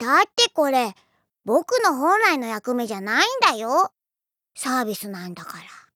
だってこれ、僕の本来の役目じゃないんだよ。サービスなんだから。